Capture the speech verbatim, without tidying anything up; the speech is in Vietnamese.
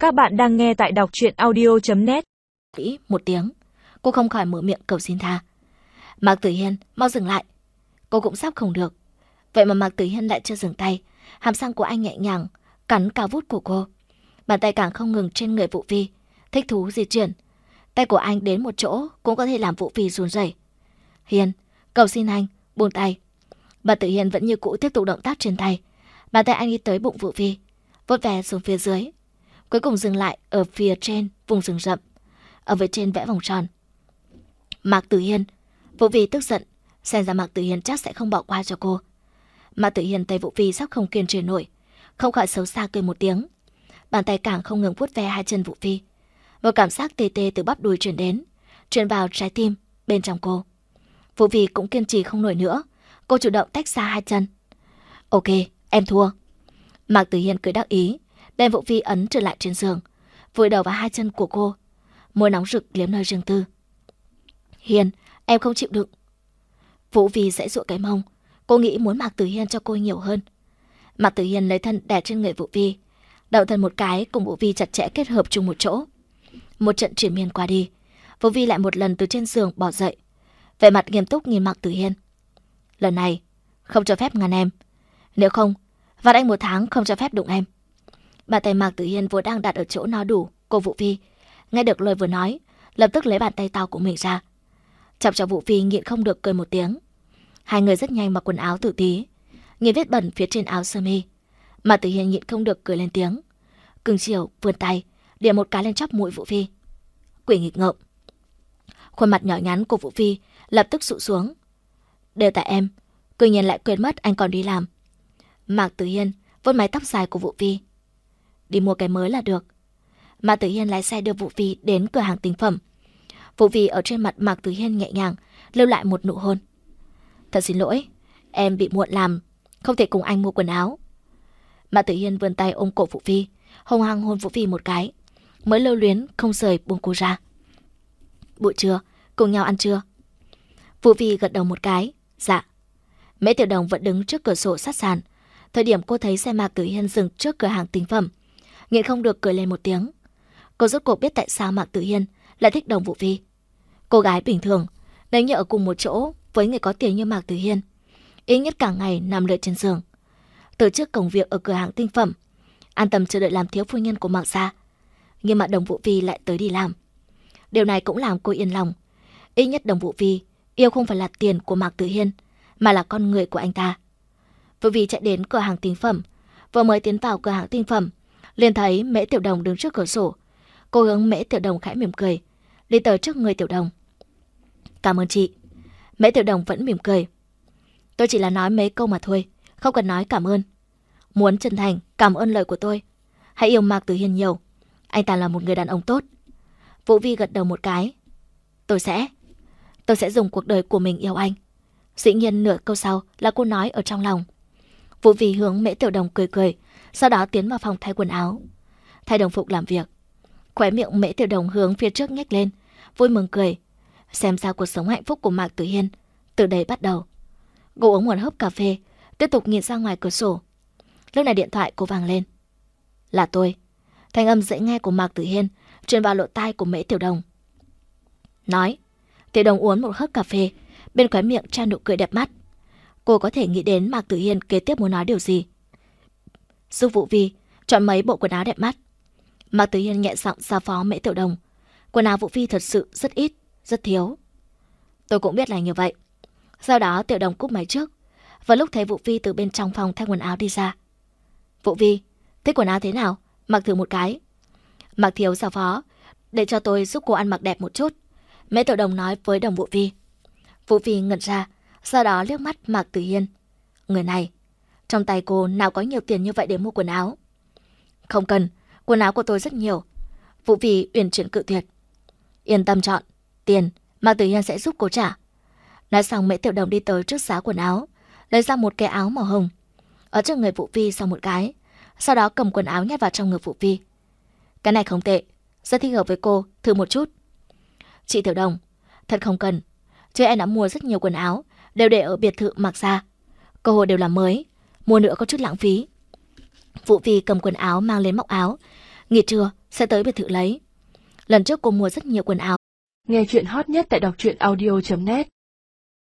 Các bạn đang nghe tại đọc truyện audio chấm net. Một tiếng, cô không khỏi mở miệng cầu xin tha. Mạc Tử Hiên, mau dừng lại. Cô cũng sắp không được. Vậy mà Mạc Tử Hiên lại chưa dừng tay. Hàm răng của anh nhẹ nhàng cắn cao vút của cô. Bàn tay càng không ngừng trên người Vũ Vi, thích thú di chuyển. Tay của anh đến một chỗ cũng có thể làm Vũ Vi run rẩy. Hiên, cầu xin anh, buông tay. Mạc Tử Hiên vẫn như cũ tiếp tục động tác trên tay. Bàn tay anh đi tới bụng Vũ Vi, vuốt ve xuống phía dưới, cuối cùng dừng lại ở phía trên vùng rừng rậm. Ở phía trên vẽ vòng tròn. Mạc Tử Hiên. Vũ Vi tức giận, xem ra Mạc Tử Hiên chắc sẽ không bỏ qua cho cô. Mạc Tử Hiên thấy Vũ Vi sắp không kiên trì nổi, không khỏi xấu xa cười một tiếng. Bàn tay càng không ngừng vuốt ve hai chân Vũ Vi. Một cảm giác tê tê từ bắp đùi truyền đến, truyền vào trái tim bên trong cô. Vũ Vi cũng kiên trì không nổi nữa, cô chủ động tách xa hai chân. Ok, em thua. Mạc Tử Hiên cười đắc ý, đem Vũ Vi ấn trở lại trên giường, vùi đầu vào hai chân của cô, môi nóng rực liếm nơi riêng tư. Hiên, em không chịu đựng. Vũ Vi giãy giụa cái mông, cô nghĩ muốn Mạc Tử Hiên cho cô nhiều hơn. Mạc Tử Hiên lấy thân đè trên người Vũ Vi, đầu thân một cái cùng Vũ Vi chặt chẽ kết hợp chung một chỗ. Một trận triền miên qua đi, Vũ Vi lại một lần từ trên giường bò dậy, vẻ mặt nghiêm túc nhìn Mạc Tử Hiên. Lần này không cho phép ngăn em, nếu không phạt anh một tháng không cho phép đụng em. Bàn tay Mạc Tử Hiên vốn đang đặt ở chỗ no đủ cô Vũ Vi, nghe được lời vừa nói, lập tức lấy bàn tay to của mình ra, chọc cho Vũ Vi nhịn không được cười một tiếng. Hai người rất nhanh mặc quần áo tử tí, nhìn vết bẩn phía trên áo sơ mi, Mạc Tử Hiên nhịn không được cười lên tiếng, cưng chiều vươn tay điểm một cái lên chóp mũi Vũ Vi. Quỷ nghịch ngợm. Khuôn mặt nhỏ nhắn của Vũ Vi lập tức sụ xuống. Đều tại em, cư nhiên lại quên mất anh còn đi làm. Mạc Tử Hiên vuốt mái tóc dài của Vũ Vi. Đi mua cái mới là được. Mạc Tử Hiên lái xe đưa Vũ Vi đến cửa hàng tinh phẩm. Vũ Vi ở trên mặt Mạc Tử Hiên nhẹ nhàng lưu lại một nụ hôn. Thật xin lỗi, em bị muộn làm, không thể cùng anh mua quần áo. Mạc Tử Hiên vươn tay ôm cổ Vũ Vi, hung hăng hôn Vũ Vi một cái, mới lưu luyến không rời buông cô ra. Buổi trưa cùng nhau ăn trưa. Vũ Vi gật đầu một cái. Dạ. Mễ Tiểu Đồng vẫn đứng trước cửa sổ sát sàn. Thời điểm cô thấy xe Mạc Tử Hiên dừng trước cửa hàng tinh phẩm, nhịn không được cười lên một tiếng. Cô rốt cuộc biết tại sao Mạc Tử Hiên lại thích Đồng Vũ Vi. Cô gái bình thường, nếu như ở cùng một chỗ với người có tiền như Mạc Tử Hiên, ít nhất cả ngày nằm lượn trên giường, từ trước công việc ở cửa hàng tinh phẩm, an tâm chờ đợi làm thiếu phu nhân của Mạc gia. Nhưng mà Đồng Vũ Vi lại tới đi làm. Điều này cũng làm cô yên lòng. Ít nhất Đồng Vũ Vi yêu không phải là tiền của Mạc Tử Hiên, mà là con người của anh ta. Vũ Vi chạy đến cửa hàng tinh phẩm, vừa mới tiến vào cửa hàng tinh phẩm, liền thấy Mễ Tiểu Đồng đứng trước cửa sổ. Cô hướng Mễ Tiểu Đồng khẽ mỉm cười, đi tới trước người Tiểu Đồng. Cảm ơn chị. Mễ Tiểu Đồng vẫn mỉm cười. Tôi chỉ là nói mấy câu mà thôi, không cần nói cảm ơn. Muốn chân thành cảm ơn lời của tôi, hãy yêu Mạc Tử Hiên nhiều, anh ta là một người đàn ông tốt. Vũ Vi gật đầu một cái. Tôi sẽ Tôi sẽ dùng cuộc đời của mình yêu anh. Dĩ nhiên nửa câu sau là cô nói ở trong lòng. Vũ Vi hướng Mễ Tiểu Đồng cười cười, sau đó tiến vào phòng thay quần áo, thay đồng phục làm việc. Khóe miệng Mễ Tiểu Đồng hướng phía trước nhếch lên, vui mừng cười. Xem ra cuộc sống hạnh phúc của Mạc Tử Hiên từ đây bắt đầu. Cô uống một hớp cà phê, tiếp tục nhìn ra ngoài cửa sổ. Lúc này điện thoại cô vang lên. Là tôi. Thanh âm dễ nghe của Mạc Tử Hiên truyền vào lỗ tai của Mễ Tiểu Đồng. Nói. Tiểu Đồng uống một hớp cà phê, bên khóe miệng tràn nụ cười đẹp mắt. Cô có thể nghĩ đến Mạc Tử Hiên kế tiếp muốn nói điều gì. Giúp Vũ Vi chọn mấy bộ quần áo đẹp mắt. Mạc Tử Hiên nhẹ giọng giao phó Mễ Tiểu Đồng. Quần áo Vũ Vi thật sự rất ít, rất thiếu. Tôi cũng biết là như vậy. Sau đó Tiểu Đồng cúp máy trước, và lúc thấy Vũ Vi từ bên trong phòng thay quần áo đi ra. Vũ Vi, thích quần áo thế nào? Mặc thử một cái. Mạc Thiếu giao phó, để cho tôi giúp cô ăn mặc đẹp một chút. Mễ Tiểu Đồng nói với Đồng Vũ Vi. Vũ Vi ngẩn ra, sau đó liếc mắt Mạc Tử Hiên. Người này, trong tay cô nào có nhiều tiền như vậy để mua quần áo? Không cần, quần áo của tôi rất nhiều. Vũ Vi uyển chuyển cự tuyệt. Yên tâm chọn, tiền Mạc Tử Hiên sẽ giúp cô trả. Nói xong Mễ Tiểu Đồng đi tới trước giá quần áo, lấy ra một cái áo màu hồng, ở trước người Vũ Vi xong một cái, sau đó cầm quần áo nhét vào trong ngực Vũ Vi. Cái này không tệ, rất thích hợp với cô, thử một chút. Chị Tiểu Đồng, thật không cần, chứ em đã mua rất nhiều quần áo, đều để ở biệt thự Mạc gia. Cơ hội đều là mới, mua nữa có chút lãng phí. Vũ Vi cầm quần áo mang lên móc áo. Nghỉ trưa, sẽ tới biệt thự lấy. Lần trước cô mua rất nhiều quần áo. Nghe chuyện hot nhất tại đọc truyện audio chấm net.